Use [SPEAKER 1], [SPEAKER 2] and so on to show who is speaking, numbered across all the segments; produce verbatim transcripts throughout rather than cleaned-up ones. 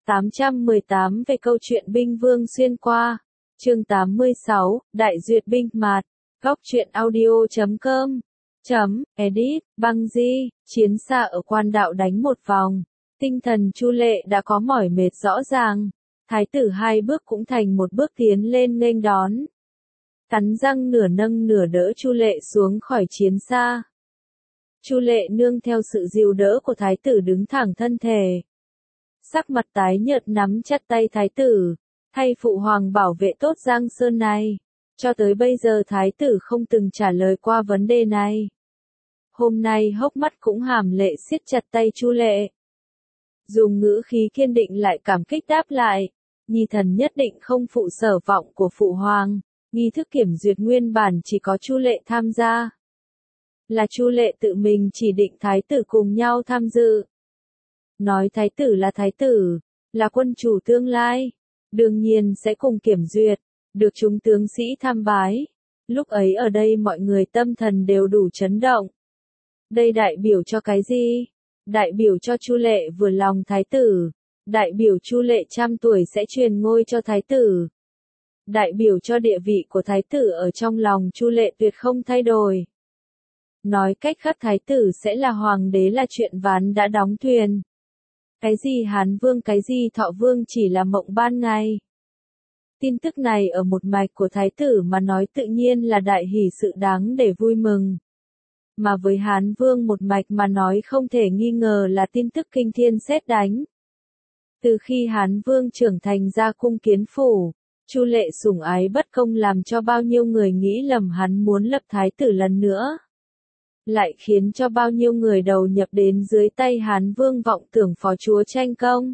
[SPEAKER 1] tám trăm mười tám về câu chuyện binh vương xuyên qua. Chương tám mươi sáu, Đại duyệt binh mạt. Góc truyện audio chấm com. Chấm, edit, băng di, chiến xa ở quan đạo đánh một vòng. Tinh thần Chu Lệ đã có mỏi mệt rõ ràng. Thái tử hai bước cũng thành một bước tiến lên nghênh đón. Cắn răng nửa nâng nửa đỡ Chu Lệ xuống khỏi chiến xa. Chu Lệ nương theo sự dìu đỡ của thái tử đứng thẳng thân thể. Sắc mặt tái nhợt nắm chặt tay thái tử, thay phụ hoàng bảo vệ tốt Giang Sơn này. Cho tới bây giờ thái tử không từng trả lời qua vấn đề này. Hôm nay hốc mắt cũng hàm lệ siết chặt tay Chu Lệ. Dùng ngữ khí kiên định lại cảm kích đáp lại, nhi thần nhất định không phụ sở vọng của phụ hoàng. Nghi thức kiểm duyệt nguyên bản chỉ có Chu Lệ tham gia. Là Chu Lệ tự mình chỉ định thái tử cùng nhau tham dự. Nói thái tử là thái tử, là quân chủ tương lai, đương nhiên sẽ cùng kiểm duyệt, được chúng tướng sĩ tham bái. Lúc ấy ở đây mọi người tâm thần đều đủ chấn động. Đây đại biểu cho cái gì? Đại biểu cho Chu Lệ vừa lòng thái tử, đại biểu Chu Lệ trăm tuổi sẽ truyền ngôi cho thái tử. Đại biểu cho địa vị của thái tử ở trong lòng Chu Lệ tuyệt không thay đổi. Nói cách khác thái tử sẽ là hoàng đế là chuyện ván đã đóng thuyền. Cái gì Hán Vương cái gì Thọ Vương chỉ là mộng ban ngày. Tin tức này ở một mạch của thái tử mà nói tự nhiên là đại hỷ sự đáng để vui mừng. Mà với Hán Vương một mạch mà nói không thể nghi ngờ là tin tức kinh thiên sét đánh. Từ khi Hán Vương trưởng thành ra cung kiến phủ, Chu Lệ sủng ái bất công làm cho bao nhiêu người nghĩ lầm hắn muốn lập thái tử lần nữa. Lại khiến cho bao nhiêu người đầu nhập đến dưới tay Hán Vương vọng tưởng phó chúa tranh công.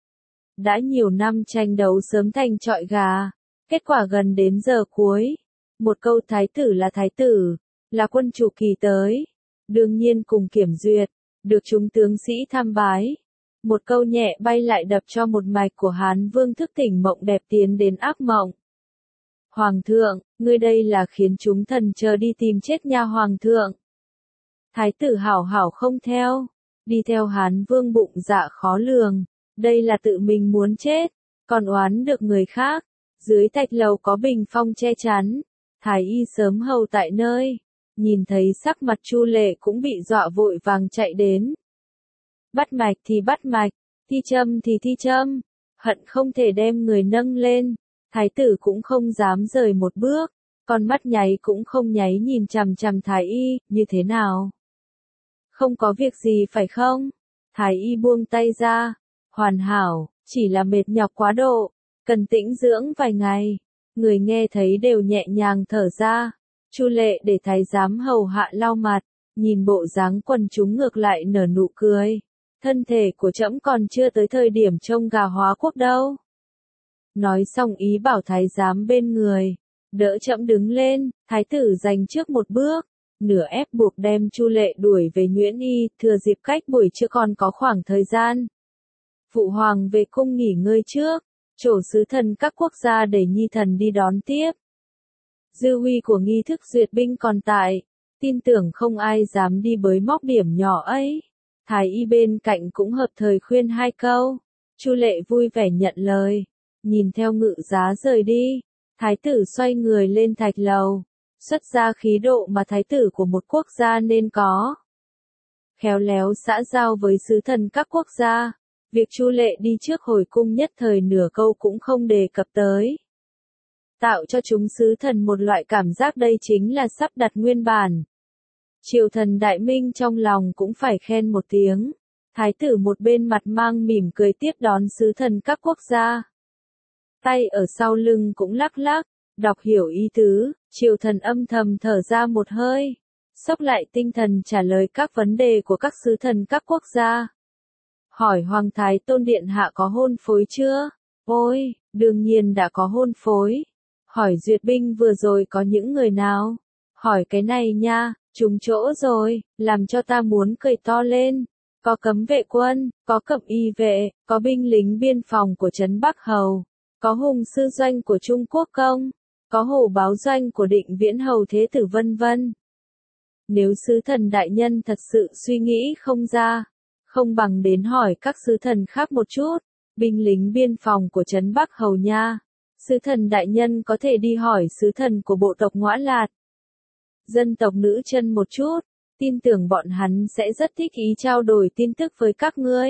[SPEAKER 1] Đã nhiều năm tranh đấu sớm thành trọi gà, kết quả gần đến giờ cuối. Một câu thái tử là thái tử, là quân chủ kỳ tới, đương nhiên cùng kiểm duyệt, được chúng tướng sĩ tham bái. Một câu nhẹ bay lại đập cho một mạch của Hán Vương thức tỉnh mộng đẹp tiến đến ác mộng. Hoàng thượng, ngươi đây là khiến chúng thần chờ đi tìm chết nha hoàng thượng. Thái tử hảo hảo không theo, đi theo Hán Vương bụng dạ khó lường, đây là tự mình muốn chết, còn oán được người khác. Dưới thạch lầu có bình phong che chắn, Thái y sớm hầu tại nơi, nhìn thấy sắc mặt Chu Lệ cũng bị dọa vội vàng chạy đến. Bắt mạch thì bắt mạch, thi châm thì thi châm, hận không thể đem người nâng lên. Thái tử cũng không dám rời một bước, con mắt nháy cũng không nháy nhìn chằm chằm thái y, như thế nào? Không có việc gì phải không? Thái y buông tay ra, hoàn hảo, chỉ là mệt nhọc quá độ, cần tĩnh dưỡng vài ngày. Người nghe thấy đều nhẹ nhàng thở ra. Chu Lệ để thái giám hầu hạ lau mặt, nhìn bộ dáng quần chúng ngược lại nở nụ cười. Thân thể của trẫm còn chưa tới thời điểm trông gà hóa quốc đâu. Nói xong ý bảo thái giám bên người, đỡ trẫm đứng lên. Thái tử giành trước một bước, nửa ép buộc đem Chu Lệ đuổi về Nhuyễn Y, thừa dịp cách buổi trưa còn có khoảng thời gian. Phụ hoàng về cung nghỉ ngơi trước, trổ sứ thần các quốc gia để nhi thần đi đón tiếp. Dư uy của nghi thức duyệt binh còn tại, tin tưởng không ai dám đi bới móc điểm nhỏ ấy. Thái y bên cạnh cũng hợp thời khuyên hai câu. Chu Lệ vui vẻ nhận lời, nhìn theo ngự giá rời đi. Thái tử xoay người lên thạch lầu, xuất ra khí độ mà thái tử của một quốc gia nên có. Khéo léo xã giao với sứ thần các quốc gia, việc Chu Lệ đi trước hồi cung nhất thời nửa câu cũng không đề cập tới. Tạo cho chúng sứ thần một loại cảm giác đây chính là sắp đặt nguyên bản. Triều thần Đại Minh trong lòng cũng phải khen một tiếng. Thái tử một bên mặt mang mỉm cười tiếp đón sứ thần các quốc gia. Tay ở sau lưng cũng lắc lắc, đọc hiểu ý tứ, triều thần âm thầm thở ra một hơi. Xốc lại tinh thần trả lời các vấn đề của các sứ thần các quốc gia. Hỏi Hoàng Thái Tôn Điện Hạ có hôn phối chưa? Ôi, đương nhiên đã có hôn phối. Hỏi duyệt binh vừa rồi có những người nào? Hỏi cái này nha, trúng chỗ rồi, làm cho ta muốn cười to lên. Có cấm vệ quân, có cẩm y vệ, có binh lính biên phòng của Trấn Bắc Hầu, có hùng sư doanh của Trung Quốc Công, có hổ báo doanh của Định Viễn Hầu Thế Tử vân vân. Nếu sứ thần đại nhân thật sự suy nghĩ không ra, không bằng đến hỏi các sứ thần khác một chút. binh lính biên phòng của trấn Bắc Hầu nha. Sứ thần đại nhân có thể đi hỏi sứ thần của bộ tộc Ngõa Lạt. Dân tộc nữ chân một chút, tin tưởng bọn hắn sẽ rất thích ý trao đổi tin tức với các ngươi.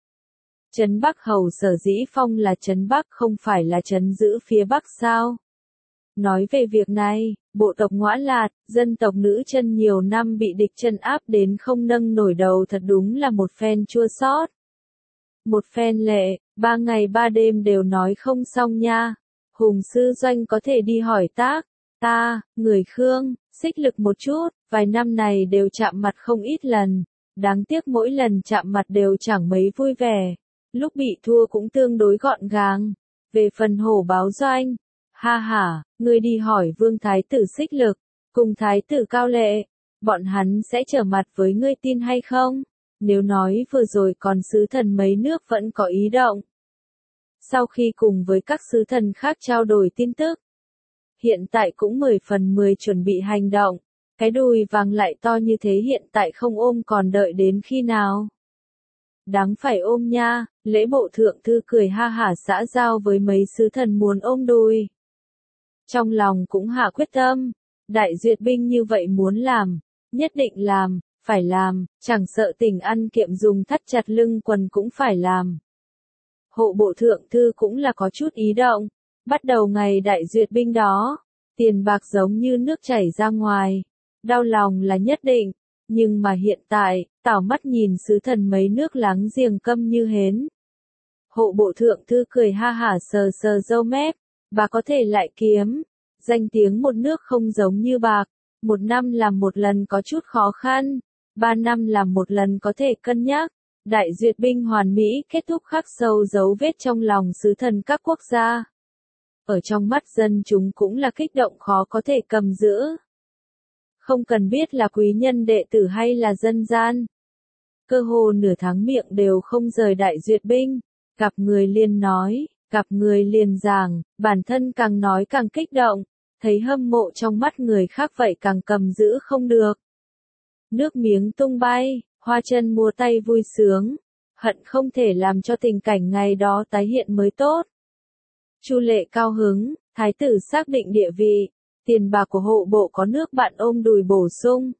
[SPEAKER 1] Trấn Bắc Hầu sở dĩ phong là trấn Bắc không phải là trấn giữ phía Bắc sao? Nói về việc này, bộ tộc Ngõa Lạt, dân tộc nữ chân nhiều năm bị địch chân áp đến không nâng nổi đầu thật đúng là một phen chua xót. Một phen lệ, ba ngày ba đêm đều nói không xong nha. Hùng sư doanh có thể đi hỏi tác, ta, người Khương, xích lực một chút, vài năm này đều chạm mặt không ít lần. Đáng tiếc mỗi lần chạm mặt đều chẳng mấy vui vẻ. Lúc bị thua cũng tương đối gọn gàng. Về phần hổ báo doanh, ha ha, ngươi đi hỏi vương thái tử xích lực, cùng thái tử cao lệ, bọn hắn sẽ trở mặt với ngươi tin hay không? Nếu nói vừa rồi còn sứ thần mấy nước vẫn có ý động. Sau khi cùng với các sứ thần khác trao đổi tin tức, hiện tại cũng mười phần mười chuẩn bị hành động, cái đùi vàng lại to như thế hiện tại không ôm còn đợi đến khi nào? Đáng phải ôm nha, lễ bộ thượng thư cười ha hả xã giao với mấy sứ thần muốn ôm đùi. Trong lòng cũng hạ quyết tâm, đại duyệt binh như vậy muốn làm, nhất định làm, phải làm, chẳng sợ tình ăn kiệm dùng thắt chặt lưng quần cũng phải làm. Hộ bộ thượng thư cũng là có chút ý động, bắt đầu ngày đại duyệt binh đó, tiền bạc giống như nước chảy ra ngoài, đau lòng là nhất định, nhưng mà hiện tại, tảo mắt nhìn sứ thần mấy nước láng giềng câm như hến. Hộ bộ thượng thư cười ha hả sờ sờ râu mép, bà có thể lại kiếm, danh tiếng một nước không giống như bạc, một năm làm một lần có chút khó khăn, ba năm làm một lần có thể cân nhắc. Đại duyệt binh hoàn mỹ kết thúc khắc sâu dấu vết trong lòng sứ thần các quốc gia. Ở trong mắt dân chúng cũng là kích động khó có thể cầm giữ. Không cần biết là quý nhân đệ tử hay là dân gian. Cơ hồ nửa tháng miệng đều không rời đại duyệt binh. Gặp người liền nói, gặp người liền giảng, bản thân càng nói càng kích động. Thấy hâm mộ trong mắt người khác vậy càng cầm giữ không được. Nước miếng tung bay, hoa chân mua tay vui sướng. Hận không thể làm cho tình cảnh ngày đó tái hiện mới tốt. Chu Lệ cao hứng, thái tử xác định địa vị. Tiền bạc của hộ bộ có nước bạn ôm đùi bổ sung.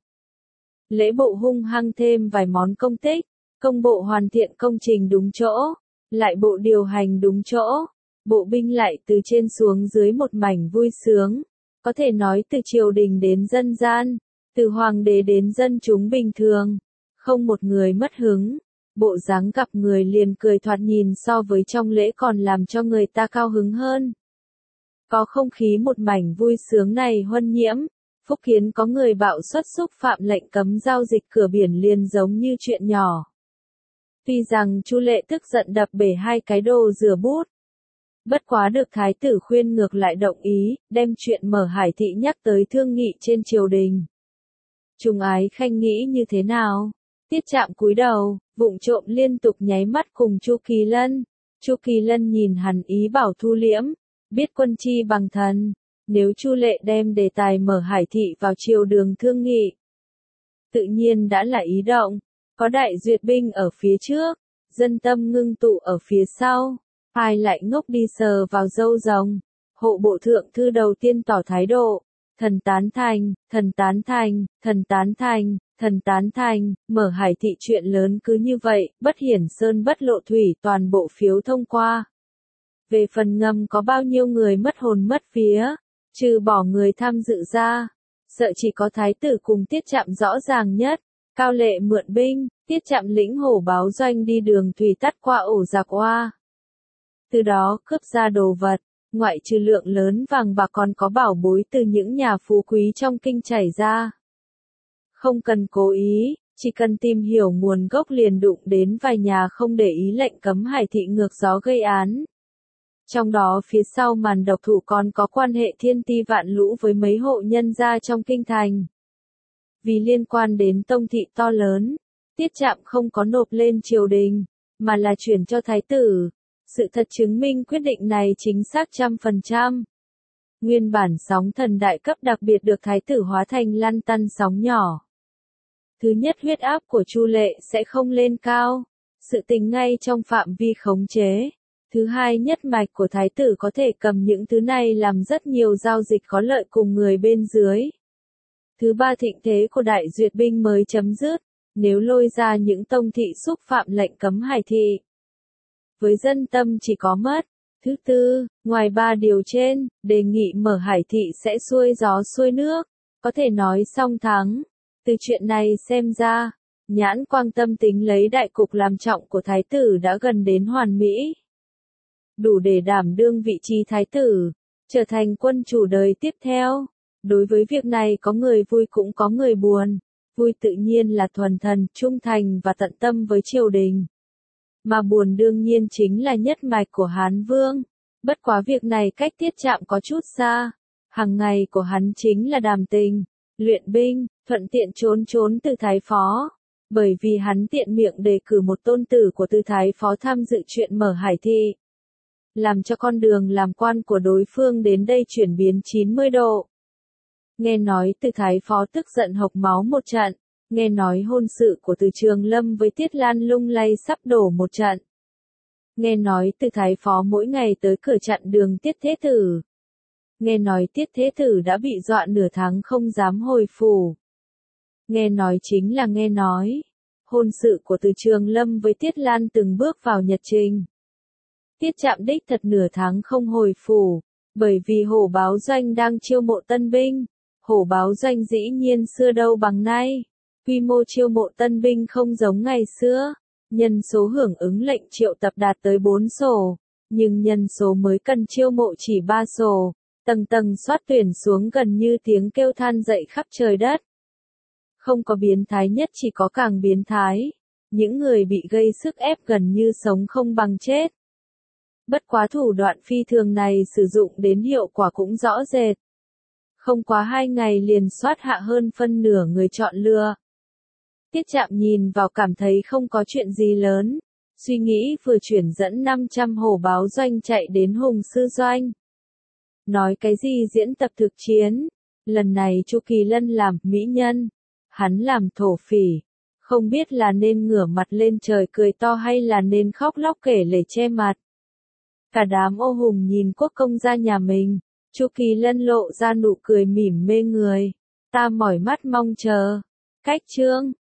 [SPEAKER 1] Lễ bộ hung hăng thêm vài món công tích, công bộ hoàn thiện công trình đúng chỗ, lại bộ điều hành đúng chỗ, bộ binh lại từ trên xuống dưới một mảnh vui sướng, có thể nói từ triều đình đến dân gian, từ hoàng đế đến dân chúng bình thường, không một người mất hứng, bộ dáng gặp người liền cười thoạt nhìn so với trong lễ còn làm cho người ta cao hứng hơn. Có không khí một mảnh vui sướng này huân nhiễm, Phúc Kiến có người bạo suất xúc phạm lệnh cấm giao dịch cửa biển liền giống như chuyện nhỏ. Tuy rằng Chu Lệ tức giận đập bể hai cái đồ rửa bút. Bất quá được thái tử khuyên ngược lại động ý, đem chuyện mở hải thị nhắc tới thương nghị trên triều đình. Trung Ái Khanh nghĩ như thế nào? Tiết Trạm cúi đầu, vụng trộm liên tục nháy mắt cùng Chu Kỳ Lân. Chu Kỳ Lân nhìn hắn ý bảo thu liễm, biết quân chi bằng thần, nếu Chu Lệ đem đề tài mở hải thị vào triều đường thương nghị. Tự nhiên đã là ý động, có đại duyệt binh ở phía trước, dân tâm ngưng tụ ở phía sau, ai lại ngốc đi sờ vào râu rồng. Hộ bộ thượng thư đầu tiên tỏ thái độ, thần tán thành, thần tán thành, thần tán thành, thần tán thành, mở hải thị chuyện lớn cứ như vậy, bất hiển sơn bất lộ thủy toàn bộ phiếu thông qua. Về phần ngầm có bao nhiêu người mất hồn mất vía, trừ bỏ người tham dự ra, sợ chỉ có thái tử cùng Tiết Trạm rõ ràng nhất. Cao Lệ mượn binh, Tiết Trạm lĩnh hổ báo doanh đi đường thủy tắt qua ổ giặc oa. Từ đó cướp ra đồ vật, ngoại trừ lượng lớn vàng bạc còn có bảo bối từ những nhà phú quý trong kinh chảy ra. Không cần cố ý, chỉ cần tìm hiểu nguồn gốc liền đụng đến vài nhà không để ý lệnh cấm hải thị ngược gió gây án. Trong đó phía sau màn độc thủ còn có quan hệ thiên ti vạn lũ với mấy hộ nhân gia trong kinh thành. Vì liên quan đến tông thị to lớn, Tiết Trạm không có nộp lên triều đình, mà là chuyển cho thái tử. Sự thật chứng minh quyết định này chính xác trăm phần trăm. Nguyên bản sóng thần đại cấp đặc biệt được thái tử hóa thành lăn tăn sóng nhỏ. Thứ nhất huyết áp của Chu Lệ sẽ không lên cao, sự tình ngay trong phạm vi khống chế. Thứ hai, nhất mạch của thái tử có thể cầm những thứ này làm rất nhiều giao dịch có lợi cùng người bên dưới. Thứ ba, thịnh thế của đại duyệt binh mới chấm dứt, nếu lôi ra những tông thị xúc phạm lệnh cấm hải thị. Với dân tâm chỉ có mất. Thứ tư, ngoài ba điều trên, đề nghị mở hải thị sẽ xuôi gió xuôi nước, có thể nói song thắng. Từ chuyện này xem ra, Nhãn Quang tâm tính lấy đại cục làm trọng của thái tử đã gần đến hoàn mỹ. Đủ để đảm đương vị trí thái tử, trở thành quân chủ đời tiếp theo. Đối với việc này có người vui cũng có người buồn. Vui tự nhiên là thuần thần, trung thành và tận tâm với triều đình. Mà buồn đương nhiên chính là nhất mạch của Hán Vương. Bất quá việc này cách tiết chạm có chút xa. Hàng ngày của hắn chính là đàm tình, luyện binh, thuận tiện trốn trốn từ thái phó. Bởi vì hắn tiện miệng đề cử một tôn tử của từ thái phó tham dự chuyện mở hải thị. Làm cho con đường làm quan của đối phương đến đây chuyển biến chín mươi độ. Nghe nói từ thái phó tức giận hộc máu một trận. Nghe nói hôn sự của từ Trường Lâm với Tiết Lan lung lay sắp đổ một trận. Nghe nói từ thái phó mỗi ngày tới cửa chặn đường Tiết Thế Tử. Nghe nói Tiết Thế Tử đã bị dọa nửa tháng không dám hồi phủ. Nghe nói chính là nghe nói. Hôn sự của từ Trường Lâm với Tiết Lan từng bước vào nhật trình. Tiết Trạm đích thật nửa tháng không hồi phủ, bởi vì Hổ Báo Doanh đang chiêu mộ tân binh. Hổ Báo Doanh dĩ nhiên xưa đâu bằng nay. Quy mô chiêu mộ tân binh không giống ngày xưa. Nhân số hưởng ứng lệnh triệu tập đạt tới bốn sổ. Nhưng nhân số mới cần chiêu mộ chỉ ba sổ. Tầng tầng soát tuyển xuống gần như tiếng kêu than dậy khắp trời đất. Không có biến thái nhất, chỉ có càng biến thái. Những người bị gây sức ép gần như sống không bằng chết. Bất quá thủ đoạn phi thường này sử dụng đến hiệu quả cũng rõ rệt. Không quá hai ngày liền soát hạ hơn phân nửa người chọn lựa. Tiết Trạm nhìn vào cảm thấy không có chuyện gì lớn. Suy nghĩ vừa chuyển dẫn năm trăm Hổ Báo Doanh chạy đến Hùng Sư Doanh. Nói cái gì diễn tập thực chiến. Lần này Chu Kỳ Lân làm mỹ nhân. Hắn làm thổ phỉ. Không biết là nên ngửa mặt lên trời cười to hay là nên khóc lóc kể lể che mặt. Cả đám ô hùng nhìn quốc công gia nhà mình. Chu Kỳ Lân lộ ra nụ cười mỉm mê người. Ta mỏi mắt mong chờ. Cách chương.